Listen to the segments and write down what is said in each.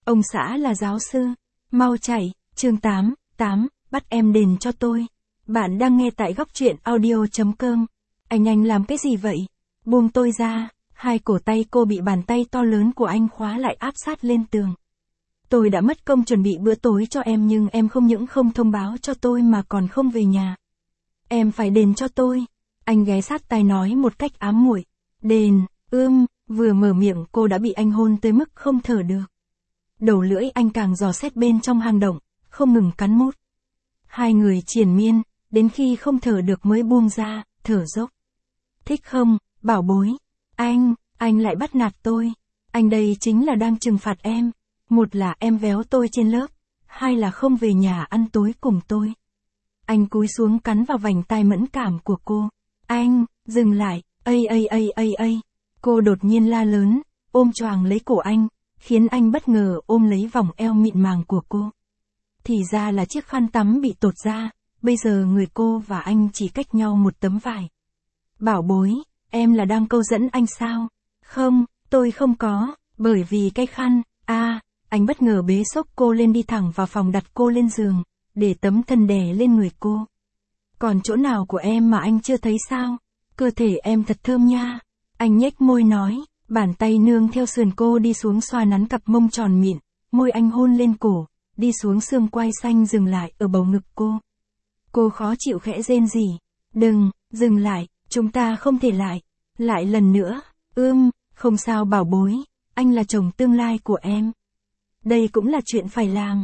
Ông xã là giáo sư. Mau chạy, chương 8, bắt em đền cho tôi. Bạn đang nghe tại góc truyện audio.com. Anh làm cái gì vậy? Buông tôi ra. Hai cổ tay cô bị bàn tay to lớn của anh khóa lại áp sát lên tường. Tôi đã mất công chuẩn bị bữa tối cho em nhưng em không những không thông báo cho tôi mà còn không về nhà. Em phải đền cho tôi. Anh ghé sát tai nói một cách ám muội. Đền, vừa mở miệng cô đã bị anh hôn tới mức không thở được. Đầu lưỡi anh càng dò xét bên trong hang động, không ngừng cắn mút. Hai người triền miên, đến khi không thở được mới buông ra, thở dốc. Thích không, bảo bối? Anh lại bắt nạt tôi. Anh đây chính là đang trừng phạt em. Một là em véo tôi trên lớp, hai là không về nhà ăn tối cùng tôi. Anh cúi xuống cắn vào vành tai mẫn cảm của cô. Anh, dừng lại, ây. Cô đột nhiên la lớn, ôm choàng lấy cổ anh, khiến anh bất ngờ ôm lấy vòng eo mịn màng của cô. Thì ra là chiếc khăn tắm bị tột ra, bây giờ người cô và anh chỉ cách nhau một tấm vải. Bảo bối, em là đang câu dẫn anh sao? Không, tôi không có, bởi vì cái khăn, anh bất ngờ bế xốc cô lên đi thẳng vào phòng đặt cô lên giường, để tấm thân đè lên người cô. Còn chỗ nào của em mà anh chưa thấy sao? Cơ thể em thật thơm nha. Anh nhếch môi nói, bàn tay nương theo sườn cô đi xuống xoa nắn cặp mông tròn mịn, môi anh hôn lên cổ, đi xuống xương quai xanh dừng lại ở bầu ngực cô. Cô khó chịu khẽ rên rỉ. Đừng, dừng lại, chúng ta không thể lại lần nữa. Không sao bảo bối, anh là chồng tương lai của em. Đây cũng là chuyện phải làm.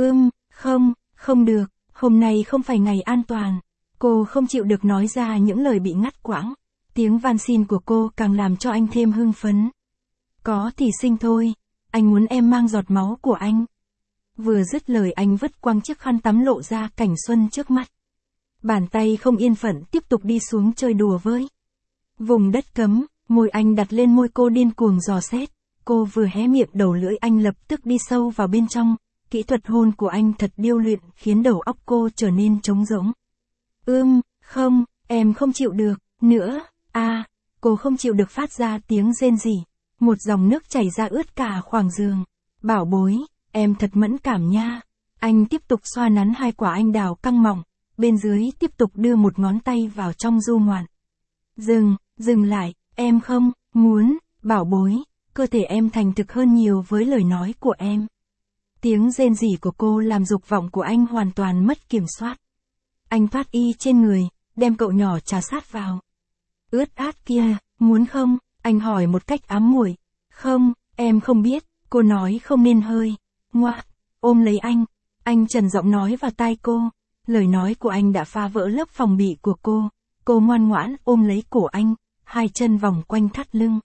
Không được, hôm nay không phải ngày an toàn. Cô không chịu được nói ra những lời bị ngắt quãng. Tiếng van xin của cô càng làm cho anh thêm hưng phấn. Có thì sinh thôi, anh muốn em mang giọt máu của anh. Vừa dứt lời anh vứt quăng chiếc khăn tắm lộ ra cảnh xuân trước mắt. Bàn tay không yên phận tiếp tục đi xuống chơi đùa với vùng đất cấm, môi anh đặt lên môi cô điên cuồng dò xét. Cô vừa hé miệng đầu lưỡi anh lập tức đi sâu vào bên trong. Kỹ thuật hôn của anh thật điêu luyện khiến đầu óc cô trở nên trống rỗng. Không, em không chịu được, nữa, cô không chịu được phát ra tiếng rên rỉ. Một dòng nước chảy ra ướt cả khoảng giường. Bảo bối, em thật mẫn cảm nha. Anh tiếp tục xoa nắn hai quả anh đào căng mọng, bên dưới tiếp tục đưa một ngón tay vào trong du ngoạn. Dừng lại, em không muốn, bảo bối, cơ thể em thành thực hơn nhiều với lời nói của em. Tiếng rên rỉ của cô làm dục vọng của anh hoàn toàn mất kiểm soát. Anh thoát y trên người, đem cậu nhỏ trà sát vào. Ướt át kia, muốn không? Anh hỏi một cách ám muội. Không, em không biết, cô nói không nên hơi. Ngoạ, ôm lấy anh trầm giọng nói vào tai cô. Lời nói của anh đã phá vỡ lớp phòng bị của cô. Cô ngoan ngoãn ôm lấy cổ anh, hai chân vòng quanh thắt lưng.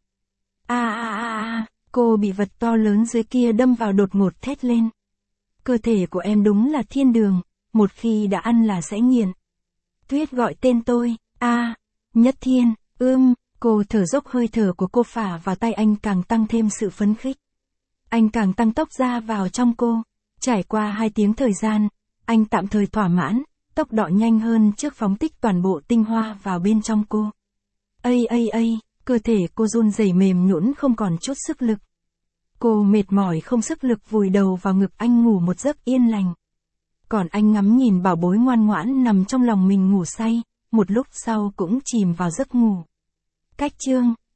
Cô bị vật to lớn dưới kia đâm vào đột ngột thét lên. Cơ thể của em đúng là thiên đường, một khi đã ăn là sẽ nghiện. Tuyết gọi tên tôi, Nhất Thiên, cô thở dốc, hơi thở của cô phả vào tay anh càng tăng thêm sự phấn khích. Anh càng tăng tốc ra vào trong cô. Trải qua 2 tiếng thời gian, anh tạm thời thỏa mãn, tốc độ nhanh hơn trước phóng thích toàn bộ tinh hoa vào bên trong cô. Cơ thể cô run rẩy mềm nhũn không còn chút sức lực. Cô mệt mỏi không sức lực vùi đầu vào ngực anh ngủ một giấc yên lành. Còn anh ngắm nhìn bảo bối ngoan ngoãn nằm trong lòng mình ngủ say, một lúc sau cũng chìm vào giấc ngủ. Cách chương